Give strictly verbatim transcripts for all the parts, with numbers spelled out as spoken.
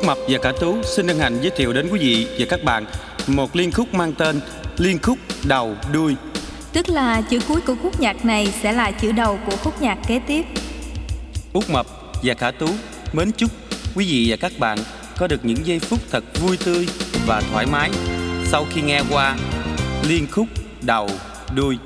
Mập và Khả Tú xin hân hạnh giới thiệu đến quý vị và các bạn một liên khúc mang tên Liên khúc đầu đuôi. Tức là chữ cuối của khúc nhạc này sẽ là chữ đầu của khúc nhạc kế tiếp. Út Mập và Khả Tú mến chúc quý vị và các bạn có được những giây phút thật vui tươi và thoải mái sau khi nghe qua liên khúc đầu đuôi.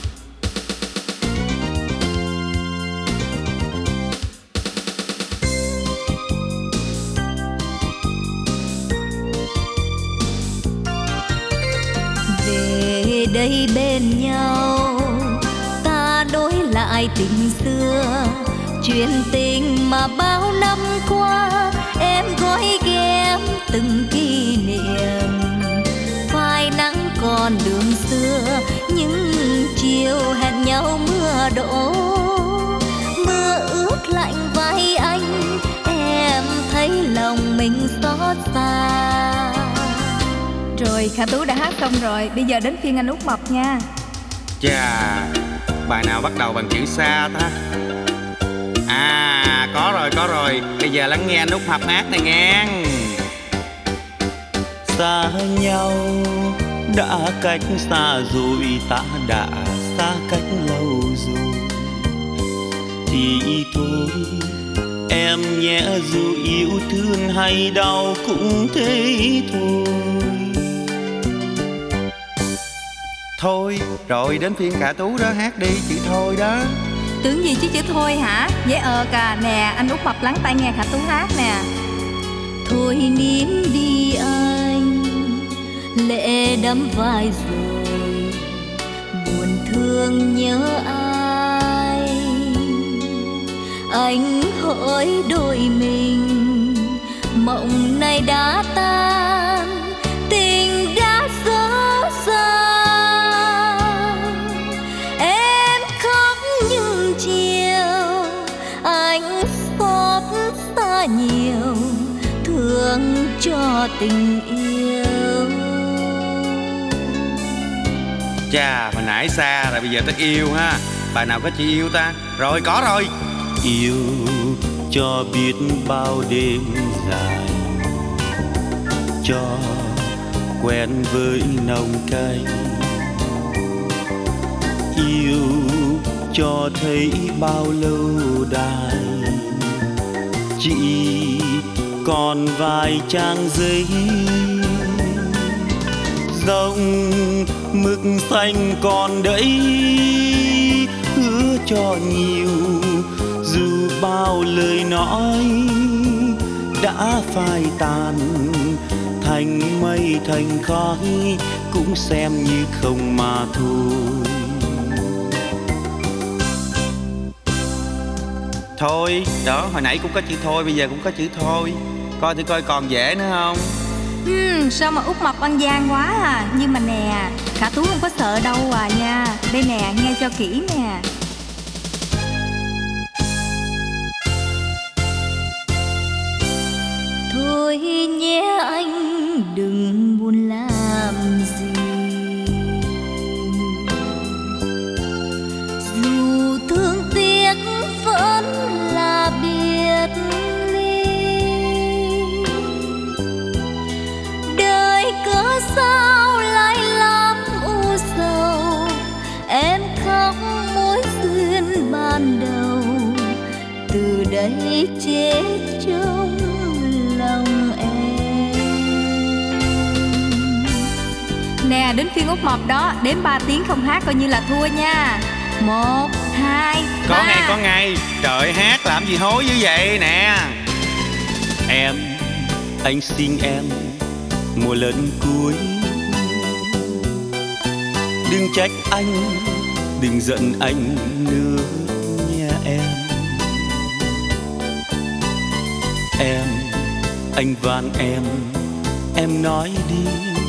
Về đây bên nhau ta đối lại tình xưa, chuyện tình mà bao năm qua em gói ghém từng kỷ niệm. Phai nắng còn đường xưa, những chiều hẹn nhau mưa đổ, mưa ướt lạnh vai anh, em thấy lòng mình xót xa. Rồi, Khả Tú đã hát xong rồi, bây giờ đến phiên anh Út Mập nha. Chà, bài nào bắt đầu bằng chữ xa ta? À, có rồi, có rồi. Bây giờ lắng nghe anh Út Mập hát này nghe. Xa nhau, đã cách xa rồi, ta đã xa cách lâu rồi. Thì thôi, em nhé, dù yêu thương hay đau cũng thế thôi. Thôi, rồi đến phiên Khả Tú đó, hát đi, chữ thôi đó. Tưởng gì chứ chữ thôi hả? Dễ ờ cà. Nè, anh Út Mập lắng tai nghe Khả Tú hát nè. Thôi nín đi anh, lệ đẫm vai rồi, buồn thương nhớ ai. Anh hỡi đôi mình, mộng này đã tan, tình đã dở dang. Em khóc những chiều, anh xót xa nhiều, thương cho tình yêu. Chà, hồi nãy xa rồi, bây giờ tới yêu ha. Bài nào có chữ yêu ta? Rồi, có rồi. Yêu cho biết bao đêm dài, cho quen với nồng cay. Yêu cho thấy bao lâu đài, chỉ còn vài trang giấy. Dòng mực xanh còn đấy, hứa cho nhiều, dù bao lời nói đã phai tàn thành mây thành khói, cũng xem như không mà thôi. Thôi, đó, hồi nãy cũng có chữ thôi, bây giờ cũng có chữ thôi. Coi thử coi còn dễ nữa không? Hmm, sao mà Út Mập ăn gian quá à. Nhưng mà nè, Khả Tú không có sợ đâu à nha. Đây nè, nghe cho kỹ nè. Thôi nhé anh, đừng buồn làm gì, dù thương tiếc vẫn là biệt ly. Đời cớ sao lại lắm u sầu, em khóc mối duyên ban đầu, từ đây chết trong lòng em. Nè, đến phiên Út Mập đó, đếm ba tiếng không hát coi như là thua nha. Một, hai, có ba. ngay, có ngay. Trời, hát làm gì hối như vậy nè. Em, anh xin em một lần cuối, đừng trách anh, đừng giận anh nữa nha em. Em, anh van em, em nói đi.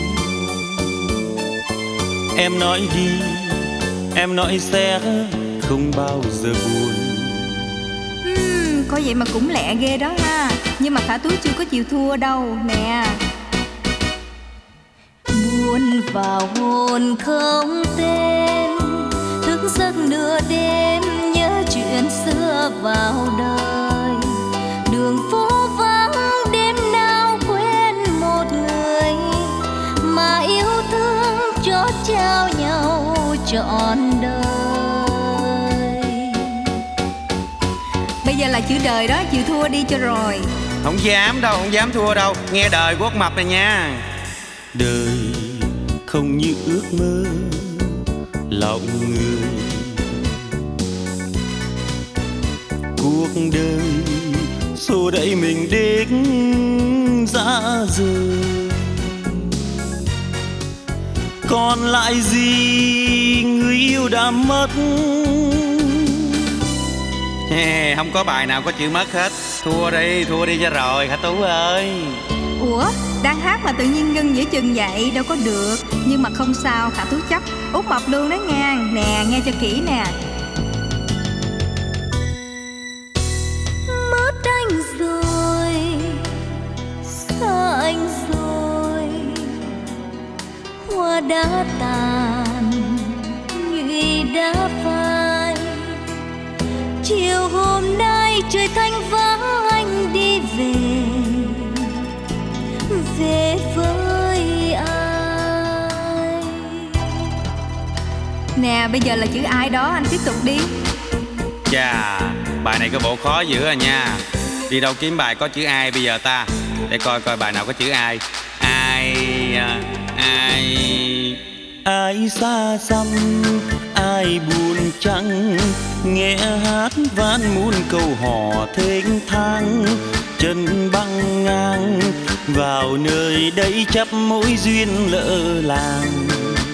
Em nói đi, em nói sẽ không bao giờ buồn. uhm, Có vậy mà cũng lẹ ghê đó ha. Nhưng mà Khả Tú chưa có chịu thua đâu nè. Buồn vào hồn không tên, thức giấc nửa đêm nhớ chuyện xưa vào đời. Đường phố vắng đêm nào trọn đời. Bây giờ là chữ đời đó, chịu thua đi cho rồi. Không dám đâu, không dám thua đâu. Nghe đời của Út Mập này nha. Đời không như ước mơ lòng người, cuộc đời xô đẩy mình đến dã rời. Còn lại gì người yêu đã mất. Không có bài nào có chữ mất hết. Thua đi, thua đi cho rồi hả Tú ơi. Ủa, đang hát mà tự nhiên ngưng giữa chừng vậy đâu có được. Nhưng mà không sao, Khả Tú chấp. Út Mập luôn đó nha. Nè, nghe cho kỹ nè. Mất anh rồi, xa anh rồi, hoa đã tàn, nhụy đã phai. Chiều hôm nay trời thanh vắng anh đi về, về với ai. Nè, bây giờ là chữ ai đó, anh tiếp tục đi. Chà, bài này có bộ khó dữ à nha. Đi đâu kiếm bài có chữ ai bây giờ ta. Để coi coi bài nào có chữ ai. Ai à, Ai Ai xa xăm, ai buồn chăng, nghe hát vang muôn câu hò thênh thang. Chân băng ngang vào nơi đây chấp mối duyên lỡ làng.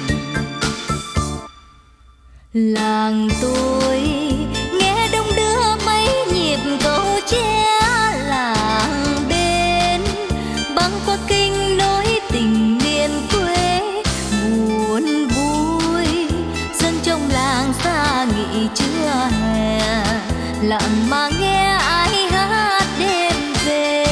Làng tôi nghe đông đưa mấy nhịp cầu tre, làng bên băng qua kinh nối tình miền quê. Buồn vui dân trong làng xa nghỉ trưa hè, lặng mà nghe ai hát đêm về.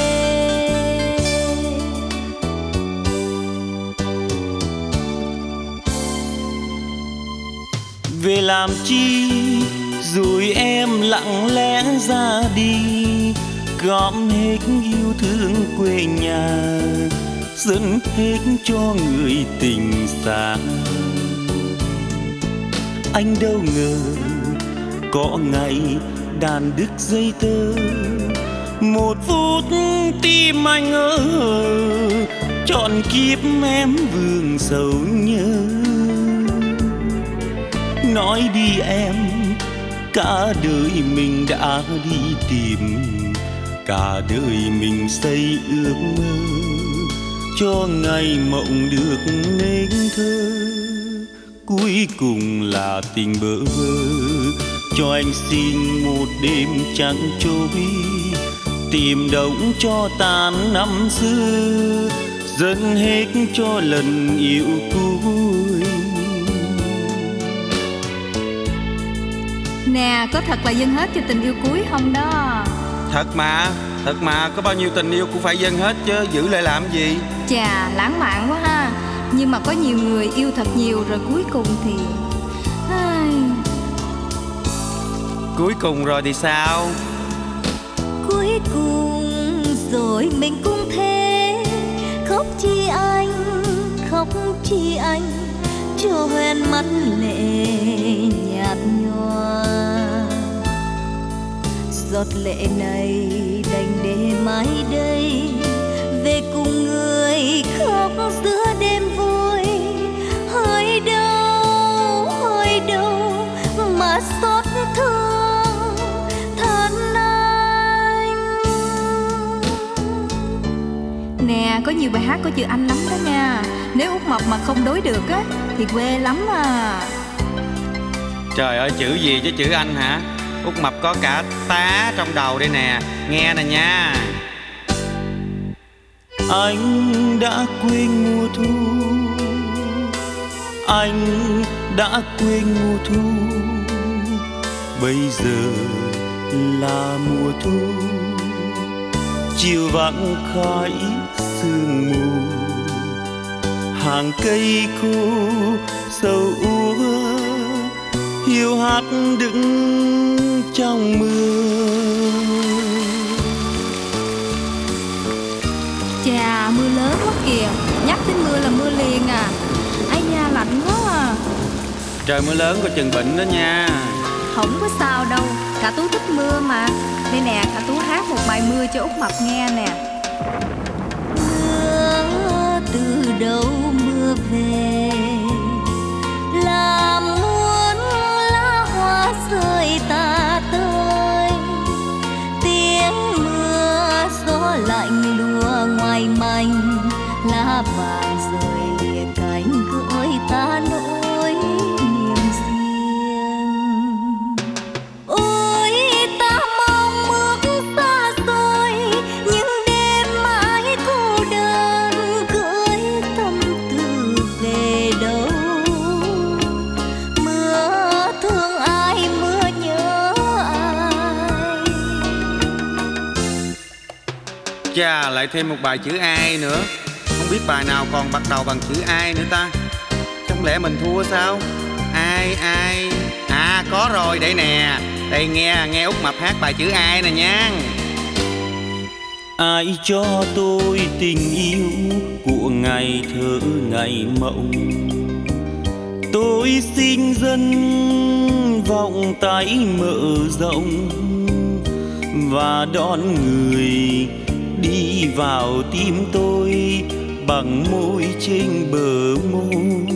Về làm chi rồi em lặng lẽ ra đi, gom hết yêu thương quê nhà, dẫn hết cho người tình xa. Anh đâu ngờ có ngày đàn đứt dây tơ, một phút tim anh ngỡ trọn kiếp em vương sầu nhớ. Nói đi em, cả đời mình đã đi tìm, cả đời mình xây ước mơ, cho ngày mộng được nên thơ. Cuối cùng là tình bơ vơ, cho anh xin một đêm trắng trôi, tìm đống cho tàn năm xưa, dâng hết cho lần yêu cuối. Nè, có thật là dâng hết cho tình yêu cuối không đó? Thật mà, thật mà. Có bao nhiêu tình yêu cũng phải dâng hết chứ, giữ lại làm gì. Chà, lãng mạn quá ha. Nhưng mà có nhiều người yêu thật nhiều rồi cuối cùng thì ai... Cuối cùng rồi thì sao? Cuối cùng rồi mình cũng thế, khóc chi anh, khóc chi anh, cho hoen mắt lệ nhạt nhòa. Giọt lệ này đành để mãi đây, về cùng người khóc giữa đêm vui. Hơi đâu, hơi đâu mà xót thương than anh. Nè, có nhiều bài hát có chữ anh lắm đó nha. Nếu Út Mập mà không đối được á thì quê lắm à. Trời ơi, chữ gì chứ chữ anh hả? Út Mập có cả tá trong đầu đây nè. Nghe nè nha. Anh đã quên mùa thu, anh đã quên mùa thu, bây giờ là mùa thu. Chiều vắng khói sương mù, hàng cây khô sầu úa, hiu hắt đứng trong mưa. Chà, mưa lớn quá kìa. Nhắc đến mưa là mưa liền à. Ai da, lạnh quá à. Trời mưa lớn có chừng bệnh đó nha. Không có sao đâu, Khả Tú thích mưa mà. Đây nè, Khả Tú hát một bài mưa cho Út Mập nghe nè. Mưa từ đâu mưa về, làm muôn lá hoa rơi tả tơi. Tiếng mưa gió lạnh lùa ngoài manh, lá vàng rơi lìa cánh gửi ta nỗi niềm riêng. Ôi ta mong ước xa xôi, những đêm mãi cô đơn gửi tâm tư về đâu. Mưa thương ai, mưa nhớ ai. Chà, lại thêm một bài chữ ai nữa. Không biết bài nào còn bắt đầu bằng chữ ai nữa ta. Không lẽ mình thua sao? Ai ai. À có rồi, đây nè. Đây nghe, nghe Út Mập hát bài chữ ai nè nha. Ai cho tôi tình yêu của ngày thơ ngày mộng, tôi xin dâng vòng tay mở rộng và đón người đi vào tim tôi bằng môi trên bờ môi.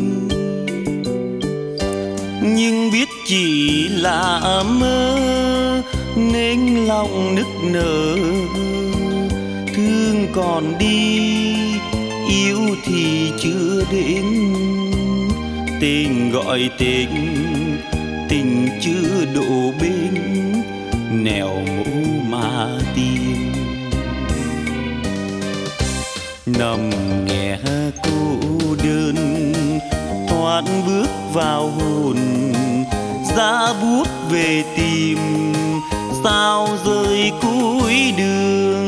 Nhưng biết chỉ là mơ nên lòng nức nở, thương còn đi yêu thì chưa đến. Tình gọi tình, tình chưa đổ bên, nẻo mũ mà tìm. Nằm nghe cô đơn thoát bước vào hồn, ra buốt về tìm sao rơi cuối đường.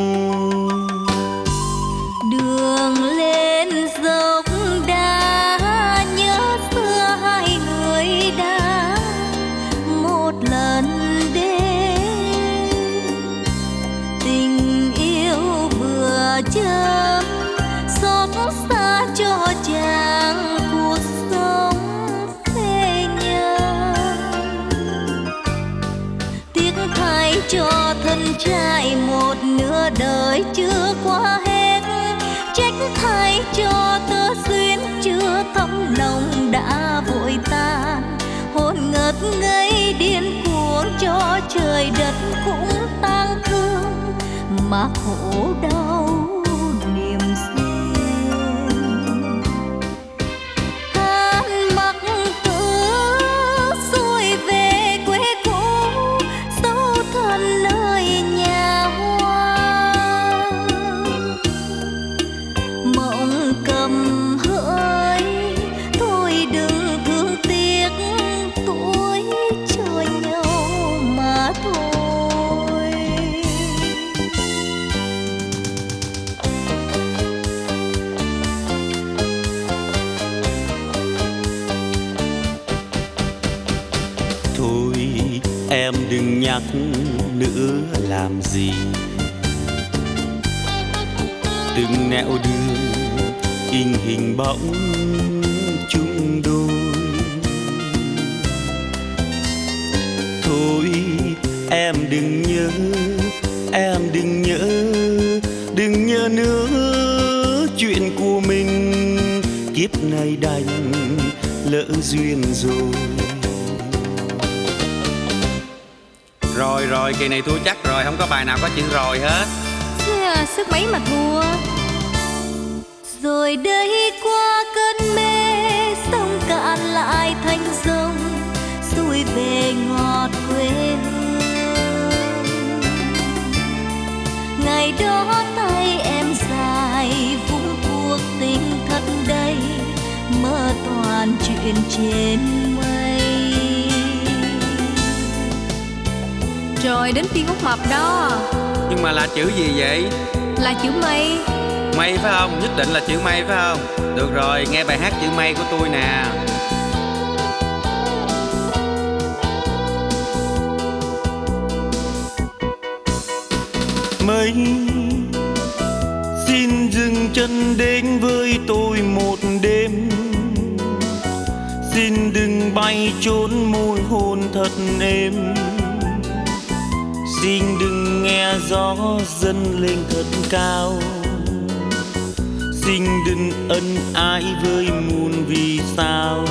Đường lên dốc đá, nhớ xưa hai người đã một lần đến. Tình yêu vừa chớm xót xa cho chàng cuộc sống thế nhân. Tiếc thay cho thân trai một nửa đời chưa qua hết, trách thay cho tơ duyên chưa thấm lòng đã vội tan. Hồn ngất ngây điên cuồng cho trời đất cũng tang thương, mà khổ đau niềm riêng. Han mặc cứ xuôi về quê cũ, dấu thân nơi nhà hoa. Mộng cầm hỡi, thôi đừng thương tiếc tuổi cho nhau mà thôi. Thôi em đừng nhắc nữa làm gì, từng nẻo đường in hình bóng chung đôi. Thôi em đừng nhớ, em đừng nhớ, đừng nhớ nữa chuyện của mình. Kiếp này đành lỡ duyên rồi. Rồi rồi, kỳ này thua chắc rồi, không có bài nào có chữ rồi hết. Chứ, sức mấy mà thua. Rồi đây qua cơn mê, sông cạn lại thành sông, xuôi về ngọt quê hương. Ngày đó tay em dài vũng cuộc tình thật đầy, mơ toàn chuyện trên mây. Rồi đến phiên Út Mập đó. Nhưng mà là chữ gì vậy? Là chữ mây. Mây phải không? Nhất định là chữ mây phải không? Được rồi, nghe bài hát chữ mây của tôi nè. Mây xin dừng chân đến với tôi một đêm, xin xin đừng bay trốn môi hôn thật êm, xin đừng nghe gió dâng lên thật cao, xin đừng ân ái với muôn vì sao.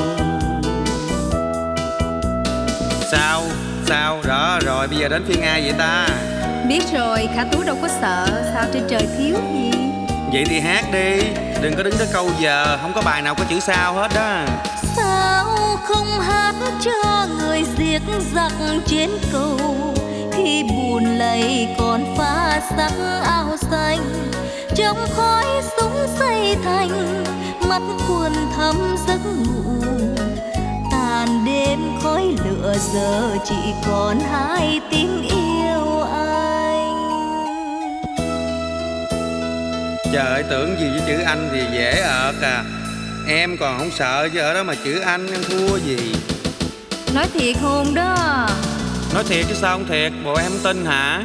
Sao? Sao? Đó rồi, bây giờ đến phiên ai vậy ta? Biết rồi, Khả Tú đâu có sợ, sao trên trời thiếu gì. Vậy thì hát đi, đừng có đứng tới câu giờ, không có bài nào có chữ sao hết đó. Sao không hát cho người giết giặc trên cầu, khi buồn lầy còn pha sắc áo xanh, trong khói súng xây thành mắt quần thâm giấc ngủ. Tàn đêm khói lửa giờ chỉ còn hai tiếng yêu anh. Trời ơi, tưởng gì với chữ anh thì dễ ợt à. Em còn không sợ chứ ở đó mà chữ anh em thua gì. Nói thiệt hôn đó. Nói thiệt chứ sao không thiệt, bộ em không tin hả?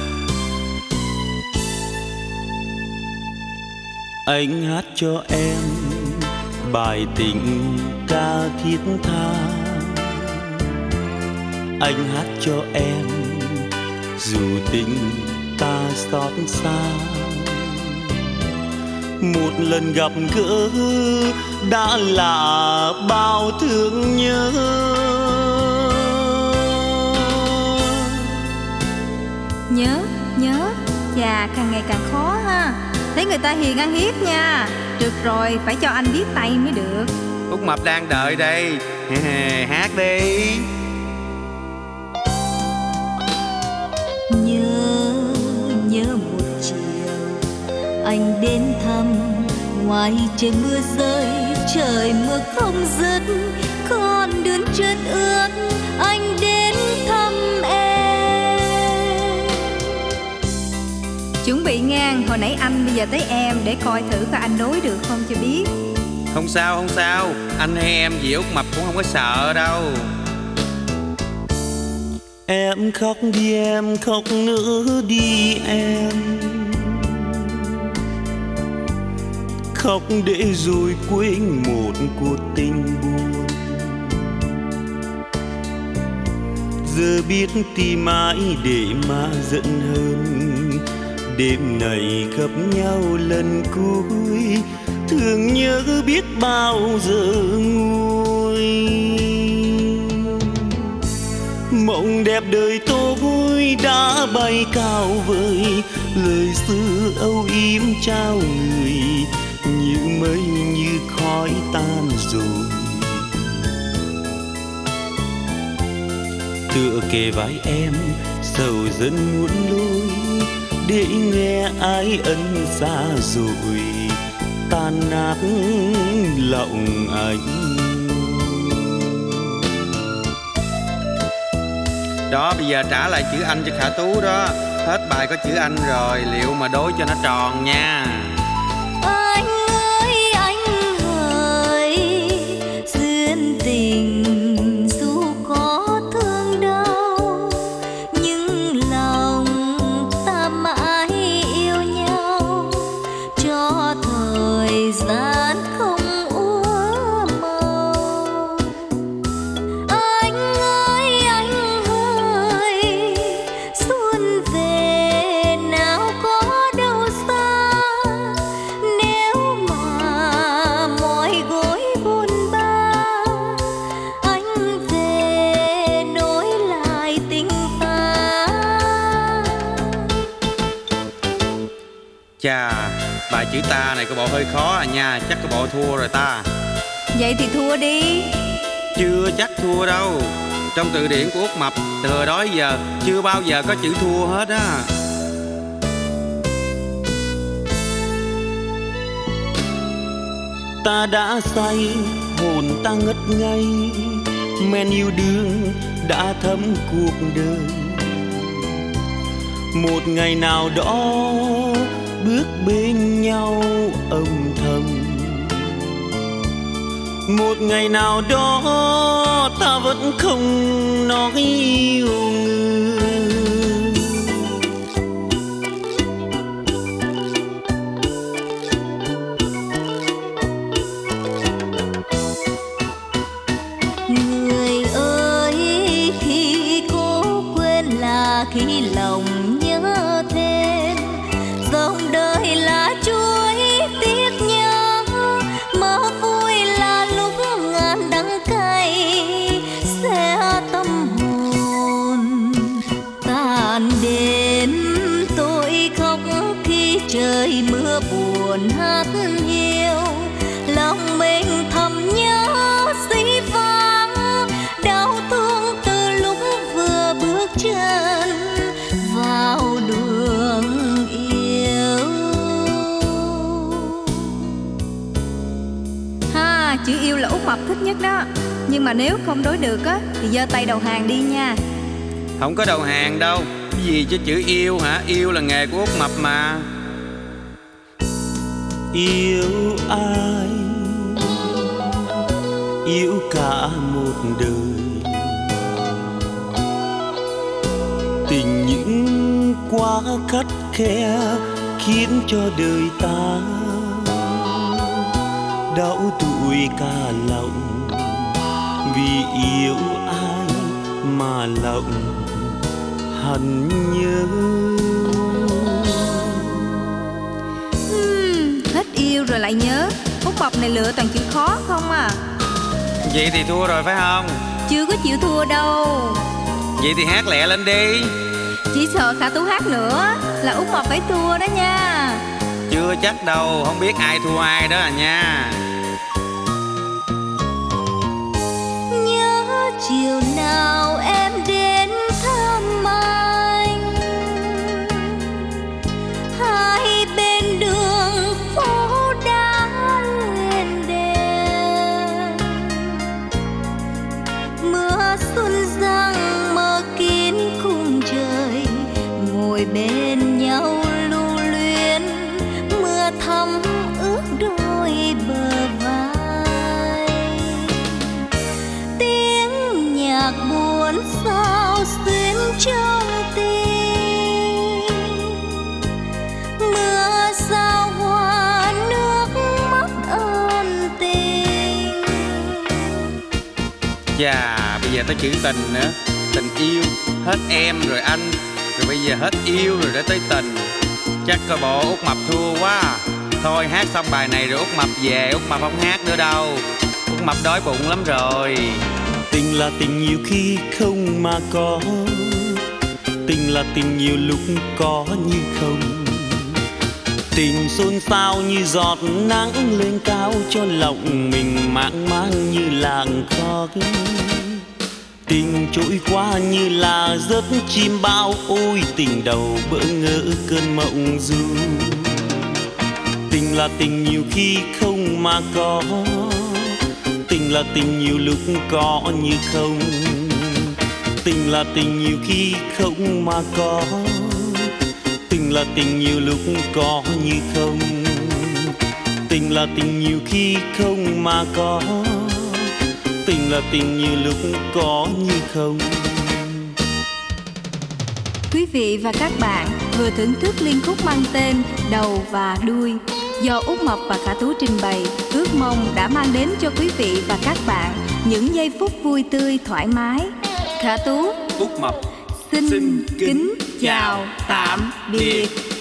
Anh hát cho em bài tình ca thiết tha, anh hát cho em dù tình ta xót xa. Một lần gặp gỡ đã là bao thương nhớ. Nhớ, nhớ, chà càng ngày càng khó ha. Thấy người ta hiền ăn hiếp nha. Được rồi, phải cho anh biết tay mới được. Út Mập đang đợi đây. Hát đi. Nhớ, nhớ một chiều anh đến thăm, ngoài trời mưa rơi, trời mưa không dứt, con đường chân ướt anh đến thăm em. Chuẩn bị ngang, hồi nãy anh bây giờ tới em, để coi thử coi anh nối được không cho biết. Không sao, không sao, anh hay em gì Út Mập cũng không có sợ đâu. Em khóc đi em, khóc nữa đi em, khóc để rồi quên một cuộc tình buồn. Giờ biết tìm ai để mà giận hơn, đêm này gặp nhau lần cuối, thương nhớ biết bao giờ nguôi. Mộng đẹp đời tôi đã bay cao vời, lời xưa âu yếm trao người, như mây như khói tan rồi. Tựa kề vai em sầu dần muốn lối, để nghe ai ân xa rồi tan nát lòng anh. Đó, bây giờ trả lại chữ anh cho Khả Tú đó. Hết bài có chữ anh rồi, liệu mà đối cho nó tròn nha. Anh ơi anh hỡi, duyên tình dù có thương đau, nhưng lòng ta mãi yêu nhau, cho thời gian không úa màu. Anh ơi anh hỡi, xuân về nào có đâu xa, nếu mà mỏi gối buồn ba, anh về nối lại tình ta. Chà, bài chữ ta này có bộ hơi khó à nha, chắc có bộ thua rồi ta. Vậy thì thua đi. Chưa chắc thua đâu. Trong từ điển của Út Mập, từ hồi đó giờ chưa bao giờ có chữ thua hết á. Ta đã say, hồn ta ngất ngây, men yêu đương đã thấm cuộc đời. Một ngày nào đó bước bên nhau âm thầm, một ngày nào đó ta vẫn không nói yêu người. À, chữ yêu là Út Mập thích nhất đó. Nhưng mà nếu không đối được á thì giơ tay đầu hàng đi nha. Không có đầu hàng đâu. Cái gì chứ chữ yêu hả? Yêu là nghề của Út Mập mà. Yêu ai, yêu cả một đời, tình những quá khắt khe khiến cho đời ta đau tuổi cả lòng. Vì yêu ai mà lòng hằn nhớ. uhm, Hết yêu rồi lại nhớ. Út Mập này lựa toàn chữ khó không à. Vậy thì thua rồi phải không? Chưa có chịu thua đâu. Vậy thì hát lẹ lên đi. Chỉ sợ Khả Tú hát nữa là Út Mập phải thua đó nha. Chưa chắc đâu, không biết ai thua ai đó à nha. Nhớ chiều nào em đến thăm anh, hai bên đường phố đã lên đèn, mưa xuân răng mơ kín khung trời, ngồi bên nhau lưu luyến, mưa thấm ướt đôi bờ vai. Tiếng nhạc buồn sao xuyến trong tim, mưa sao hoa nước mắt ân tình. Chà, bây giờ tới chữ tình nữa. Tình yêu, hết em rồi anh, rồi bây giờ hết yêu rồi đã tới tình. Chắc coi bộ Út Mập thua quá. Thôi hát xong bài này rồi Út Mập về, Út Mập không hát nữa đâu. Út Mập đói bụng lắm rồi. Tình là tình nhiều khi không mà có, tình là tình nhiều lúc có như không. Tình xôn xao như giọt nắng lên cao, cho lòng mình mang mang như làng khóc. Tình trôi qua như là giấc chim bao, ôi tình đầu bỡ ngỡ cơn mộng du. Tình là tình nhiều khi không mà có, tình là tình nhiều lúc có như không. Tình là tình nhiều khi không mà có, tình là tình nhiều lúc có như không. Tình là tình nhiều khi không mà có, tình là tình nhiều lúc có như không. Quý vị và các bạn vừa thưởng thức liên khúc mang tên Đầu và Đuôi do Út Mập và Khả Tú trình bày. Ước mong đã mang đến cho quý vị và các bạn những giây phút vui tươi thoải mái. Khả Tú, Út Mập xin, xin kính kính chào tạm biệt.